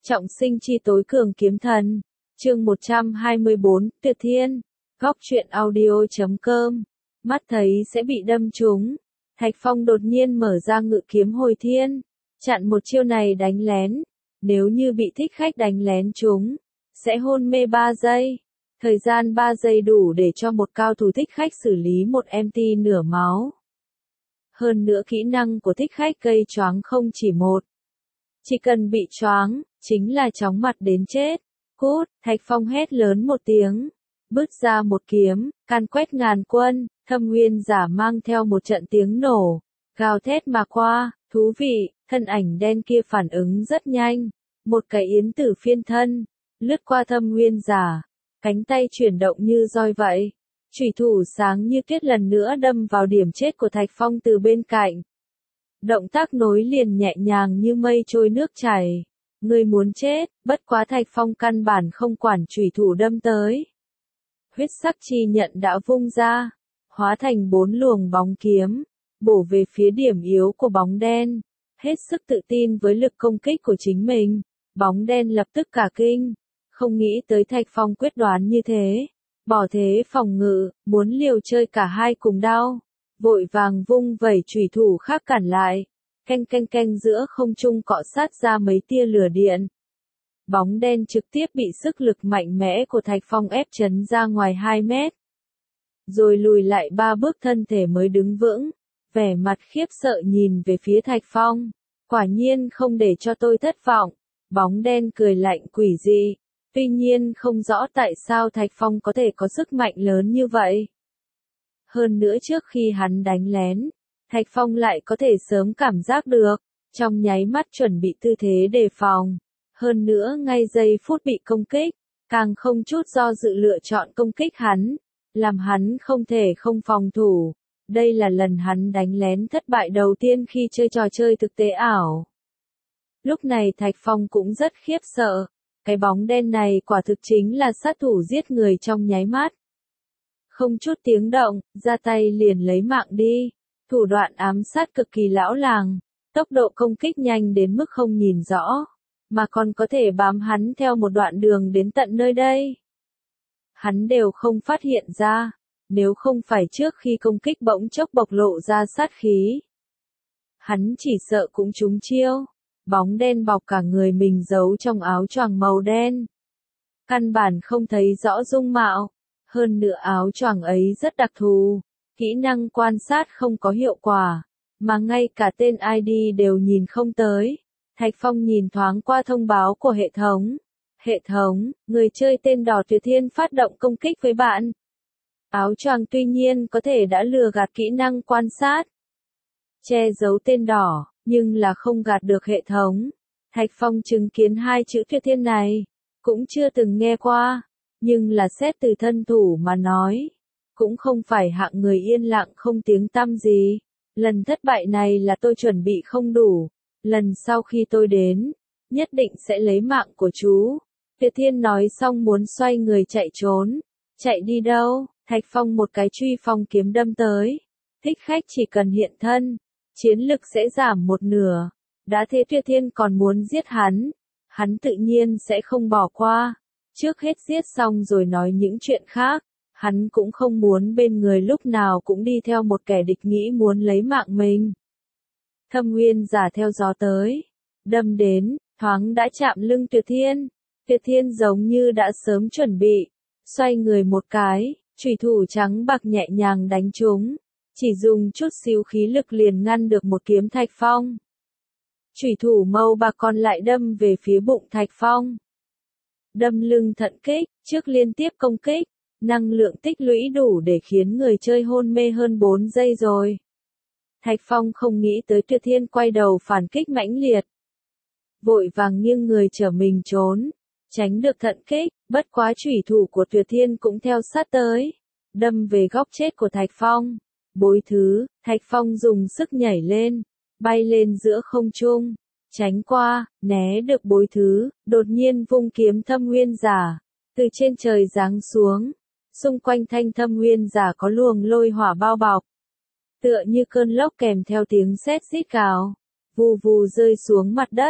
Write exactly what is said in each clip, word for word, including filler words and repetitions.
Trọng sinh chi tối cường kiếm thần. Chương một trăm hai mươi bốn, Tuyệt Thiên. Góc truyện audio chấm com. Mắt thấy sẽ bị đâm trúng. Thạch Phong đột nhiên mở ra ngự kiếm hồi thiên. Chặn một chiêu này đánh lén. Nếu như bị thích khách đánh lén trúng, sẽ hôn mê ba giây. Thời gian ba giây đủ để cho một cao thủ thích khách xử lý một em tê nửa máu. Hơn nữa kỹ năng của thích khách gây choáng không chỉ một. Chỉ cần bị choáng, chính là chóng mặt đến chết. Cút, Thạch Phong hét lớn một tiếng. Bứt ra một kiếm, can quét ngàn quân, Thâm Nguyên giả mang theo một trận tiếng nổ. Gào thét mà qua, thú vị, thân ảnh đen kia phản ứng rất nhanh. Một cái yến tử phiên thân, lướt qua Thâm Nguyên giả. Cánh tay chuyển động như roi vậy. Chủy thủ sáng như tuyết lần nữa đâm vào điểm chết của Thạch Phong từ bên cạnh. Động tác nối liền nhẹ nhàng như mây trôi nước chảy. Người muốn chết, bất quá Thạch Phong căn bản không quản chủy thủ đâm tới. Huyết sắc chi nhận đã vung ra, hóa thành bốn luồng bóng kiếm, bổ về phía điểm yếu của bóng đen. Hết sức tự tin với lực công kích của chính mình, bóng đen lập tức cả kinh. Không nghĩ tới Thạch Phong quyết đoán như thế. Bỏ thế phòng ngự, muốn liều chơi cả hai cùng đau. Vội vàng vung vẩy chủy thủ khác cản lại. Canh canh canh giữa không trung cọ sát ra mấy tia lửa điện. Bóng đen trực tiếp bị sức lực mạnh mẽ của Thạch Phong ép chấn ra ngoài hai mét. Rồi lùi lại ba bước thân thể mới đứng vững. Vẻ mặt khiếp sợ nhìn về phía Thạch Phong. Quả nhiên không để cho tôi thất vọng. Bóng đen cười lạnh quỷ dị. Tuy nhiên không rõ tại sao Thạch Phong có thể có sức mạnh lớn như vậy. Hơn nữa trước khi hắn đánh lén, Thạch Phong lại có thể sớm cảm giác được, trong nháy mắt chuẩn bị tư thế đề phòng. Hơn nữa ngay giây phút bị công kích, càng không chút do dự lựa chọn công kích hắn, làm hắn không thể không phòng thủ. Đây là lần hắn đánh lén thất bại đầu tiên khi chơi trò chơi thực tế ảo. Lúc này Thạch Phong cũng rất khiếp sợ. Cái bóng đen này quả thực chính là sát thủ giết người trong nháy mắt. Không chút tiếng động, ra tay liền lấy mạng đi. Thủ đoạn ám sát cực kỳ lão làng, tốc độ công kích nhanh đến mức không nhìn rõ, mà còn có thể bám hắn theo một đoạn đường đến tận nơi đây. Hắn đều không phát hiện ra, nếu không phải trước khi công kích bỗng chốc bộc lộ ra sát khí. Hắn chỉ sợ cũng trúng chiêu. Bóng đen bọc cả người mình giấu trong áo choàng màu đen. Căn bản không thấy rõ dung mạo. Hơn nữa áo choàng ấy rất đặc thù. Kỹ năng quan sát không có hiệu quả. Mà ngay cả tên i đê đều nhìn không tới. Thạch Phong nhìn thoáng qua thông báo của hệ thống. Hệ thống, người chơi tên đỏ Tuyệt Thiên phát động công kích với bạn. Áo choàng tuy nhiên có thể đã lừa gạt kỹ năng quan sát. Che giấu tên đỏ. Nhưng là không gạt được hệ thống. Thạch Phong chứng kiến hai chữ Tuyệt Thiên này, cũng chưa từng nghe qua, nhưng là xét từ thân thủ mà nói, cũng không phải hạng người yên lặng không tiếng tăm gì. Lần thất bại này là tôi chuẩn bị không đủ, lần sau khi tôi đến, nhất định sẽ lấy mạng của chú. Tuyệt Thiên nói xong muốn xoay người chạy trốn. Chạy đi đâu? Thạch Phong một cái truy phong kiếm đâm tới. Thích khách chỉ cần hiện thân, chiến lực sẽ giảm một nửa. Đã thế Tuyệt Thiên còn muốn giết hắn, hắn tự nhiên sẽ không bỏ qua. Trước hết giết xong rồi nói những chuyện khác. Hắn cũng không muốn bên người lúc nào cũng đi theo một kẻ địch nghĩ muốn lấy mạng mình. Thâm Nguyên giả theo gió tới, đâm đến, thoáng đã chạm lưng Tuyệt Thiên. Tuyệt Thiên giống như đã sớm chuẩn bị, xoay người một cái, chủy thủ trắng bạc nhẹ nhàng đánh trúng. Chỉ dùng chút xíu khí lực liền ngăn được một kiếm Thạch Phong. Chủy thủ màu bạc còn lại đâm về phía bụng Thạch Phong. Đâm lưng thận kích, trước liên tiếp công kích, năng lượng tích lũy đủ để khiến người chơi hôn mê hơn bốn giây rồi. Thạch Phong không nghĩ tới Tuyệt Thiên quay đầu phản kích mãnh liệt. Vội vàng nghiêng người trở mình trốn, tránh được thận kích, bất quá chủy thủ của Tuyệt Thiên cũng theo sát tới, đâm về góc chết của Thạch Phong. Bối thứ, Thạch Phong dùng sức nhảy lên, bay lên giữa không trung, tránh qua, né được bối thứ, đột nhiên vung kiếm Thâm Nguyên giả, từ trên trời giáng xuống, xung quanh thanh Thâm Nguyên giả có luồng lôi hỏa bao bọc, tựa như cơn lốc kèm theo tiếng sét rít gào, vù vù rơi xuống mặt đất,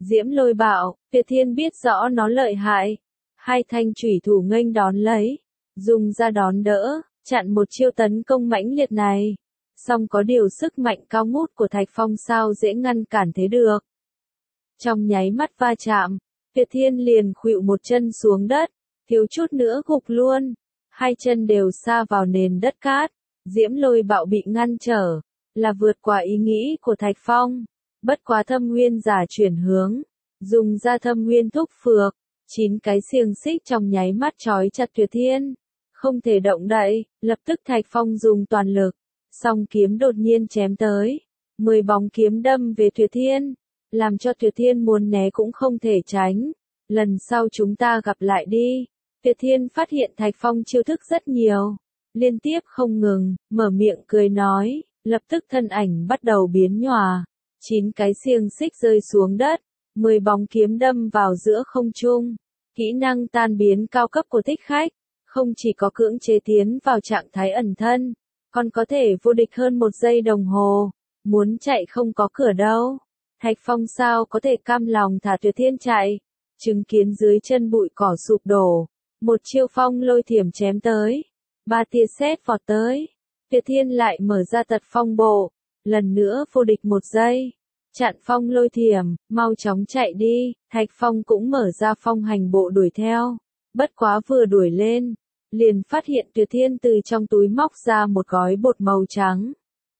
Diễm Lôi bảo, Tuyệt Thiên biết rõ nó lợi hại. Hai thanh chủy thủ nghênh đón lấy, dùng ra đón đỡ, chặn một chiêu tấn công mãnh liệt này. Song có điều sức mạnh cao ngút của Thạch Phong sao dễ ngăn cản thế được. Trong nháy mắt va chạm, Tuyệt Thiên liền khuỵu một chân xuống đất, thiếu chút nữa gục luôn. Hai chân đều sa vào nền đất cát, Diễm Lôi bạo bị ngăn trở, là vượt qua ý nghĩ của Thạch Phong. Bất quá thâm nguyên giả chuyển hướng, dùng ra thâm nguyên thúc phược, chín cái xiềng xích trong nháy mắt trói chặt Tuyệt Thiên. Không thể động đậy, lập tức Thạch Phong dùng toàn lực, song kiếm đột nhiên chém tới. Mười bóng kiếm đâm về Tuyệt Thiên, làm cho Tuyệt Thiên muốn né cũng không thể tránh. Lần sau chúng ta gặp lại đi. Tuyệt Thiên phát hiện Thạch Phong chiêu thức rất nhiều, liên tiếp không ngừng, mở miệng cười nói, lập tức thân ảnh bắt đầu biến nhòa. Chín cái xiềng xích rơi xuống đất, mười bóng kiếm đâm vào giữa không trung. Kỹ năng tan biến cao cấp của Thích Khách, không chỉ có cưỡng chế tiến vào trạng thái ẩn thân, còn có thể vô địch hơn một giây đồng hồ. Muốn chạy không có cửa đâu. Thạch Phong sao có thể cam lòng thả Tuyệt Thiên chạy, chứng kiến dưới chân bụi cỏ sụp đổ. Một chiêu phong lôi thiểm chém tới, ba tia sét vọt tới, Tuyệt Thiên lại mở ra tật phong bộ, lần nữa vô địch một giây, chặn phong lôi thiểm, mau chóng chạy đi. Thạch Phong cũng mở ra phong hành bộ đuổi theo, bất quá vừa đuổi lên, liền phát hiện Tuyệt Thiên từ trong túi móc ra một gói bột màu trắng.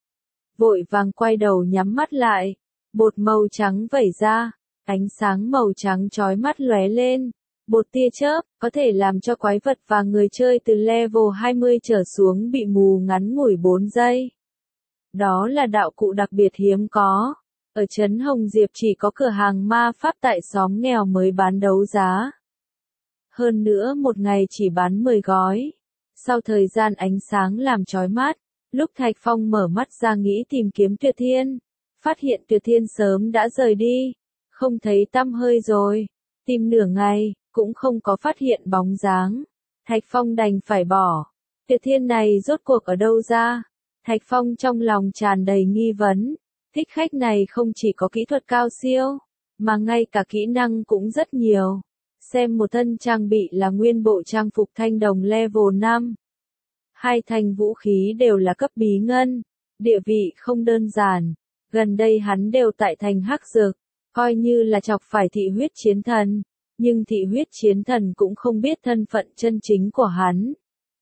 Vội vàng quay đầu nhắm mắt lại, bột màu trắng vẩy ra, ánh sáng màu trắng chói mắt lóe lên. Bột tia chớp, có thể làm cho quái vật và người chơi từ level hai mươi trở xuống bị mù ngắn ngủi bốn giây. Đó là đạo cụ đặc biệt hiếm có. Ở trấn Hồng Diệp chỉ có cửa hàng ma pháp tại xóm nghèo mới bán đấu giá. Hơn nữa một ngày chỉ bán mười gói. Sau thời gian ánh sáng làm chói mắt, lúc Thạch Phong mở mắt ra nghĩ tìm kiếm Tuyệt Thiên, phát hiện Tuyệt Thiên sớm đã rời đi, không thấy tăm hơi rồi. Tìm nửa ngày, cũng không có phát hiện bóng dáng. Thạch Phong đành phải bỏ. Tuyệt Thiên này rốt cuộc ở đâu ra? Thạch Phong trong lòng tràn đầy nghi vấn. Thích Khách này không chỉ có kỹ thuật cao siêu, mà ngay cả kỹ năng cũng rất nhiều. Xem một thân trang bị là nguyên bộ trang phục thanh đồng level năm. Hai thanh vũ khí đều là cấp bí ngân, địa vị không đơn giản. Gần đây hắn đều tại thành Hắc Dược, coi như là chọc phải thị huyết chiến thần. Nhưng thị huyết chiến thần cũng không biết thân phận chân chính của hắn.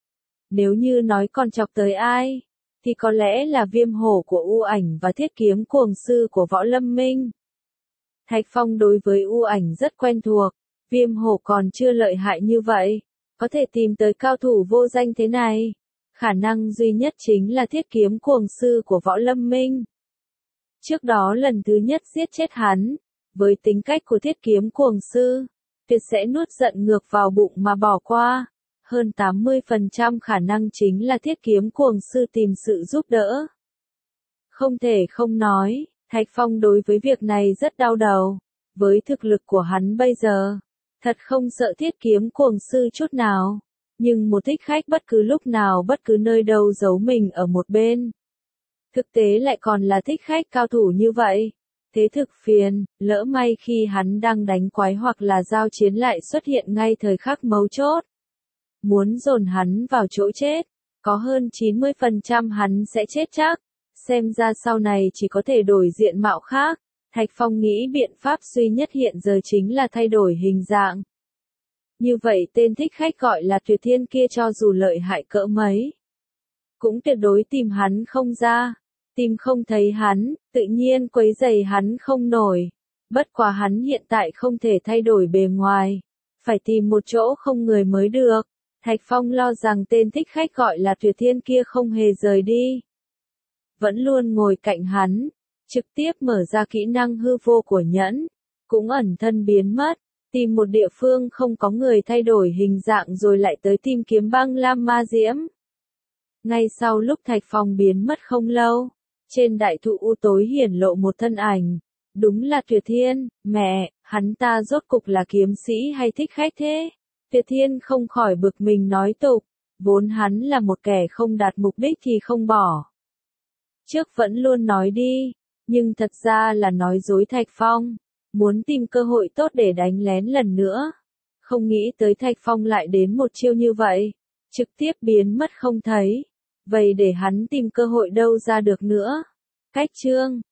Nếu như nói còn chọc tới ai, thì có lẽ là Viêm Hổ của U Ảnh và Thiết Kiếm Cuồng Sư của Võ Lâm Minh. Thạch Phong đối với U Ảnh rất quen thuộc, Viêm Hổ còn chưa lợi hại như vậy, có thể tìm tới cao thủ vô danh thế này. Khả năng duy nhất chính là Thiết Kiếm Cuồng Sư của Võ Lâm Minh. Trước đó lần thứ nhất giết chết hắn, với tính cách của Thiết Kiếm Cuồng Sư, tuyệt sẽ nuốt giận ngược vào bụng mà bỏ qua. Hơn tám mươi phần trăm khả năng chính là Thiết Kiếm Cuồng Sư tìm sự giúp đỡ. Không thể không nói, Thạch Phong đối với việc này rất đau đầu. Với thực lực của hắn bây giờ, thật không sợ Thiết Kiếm Cuồng Sư chút nào. Nhưng một thích khách bất cứ lúc nào bất cứ nơi đâu giấu mình ở một bên. Thực tế lại còn là thích khách cao thủ như vậy. Thế thực phiền, lỡ may khi hắn đang đánh quái hoặc là giao chiến lại xuất hiện ngay thời khắc mấu chốt. Muốn dồn hắn vào chỗ chết, có hơn chín mươi phần trăm hắn sẽ chết chắc. Xem ra sau này chỉ có thể đổi diện mạo khác. Thạch Phong nghĩ biện pháp duy nhất hiện giờ chính là thay đổi hình dạng. Như vậy tên thích khách gọi là Tuyệt Thiên kia cho dù lợi hại cỡ mấy, cũng tuyệt đối tìm hắn không ra. Tìm không thấy hắn, tự nhiên quấy rầy hắn không nổi. Bất quá hắn hiện tại không thể thay đổi bề ngoài, phải tìm một chỗ không người mới được. Thạch Phong lo rằng tên thích khách gọi là Tuyệt Thiên kia không hề rời đi. Vẫn luôn ngồi cạnh hắn, trực tiếp mở ra kỹ năng hư vô của nhẫn, cũng ẩn thân biến mất, tìm một địa phương không có người thay đổi hình dạng rồi lại tới tìm kiếm băng lam ma diễm. Ngay sau lúc Thạch Phong biến mất không lâu, trên đại thụ u tối hiển lộ một thân ảnh. Đúng là Tuyệt Thiên, mẹ, hắn ta rốt cục là kiếm sĩ hay thích khách thế? Tuyệt Thiên không khỏi bực mình nói tục, vốn hắn là một kẻ không đạt mục đích thì không bỏ. Trước vẫn luôn nói đi, nhưng thật ra là nói dối Thạch Phong. muốn tìm cơ hội tốt để đánh lén lần nữa. Không nghĩ tới Thạch Phong lại đến một chiêu như vậy, trực tiếp biến mất không thấy. Vậy để hắn tìm cơ hội đâu ra được nữa. Cách chương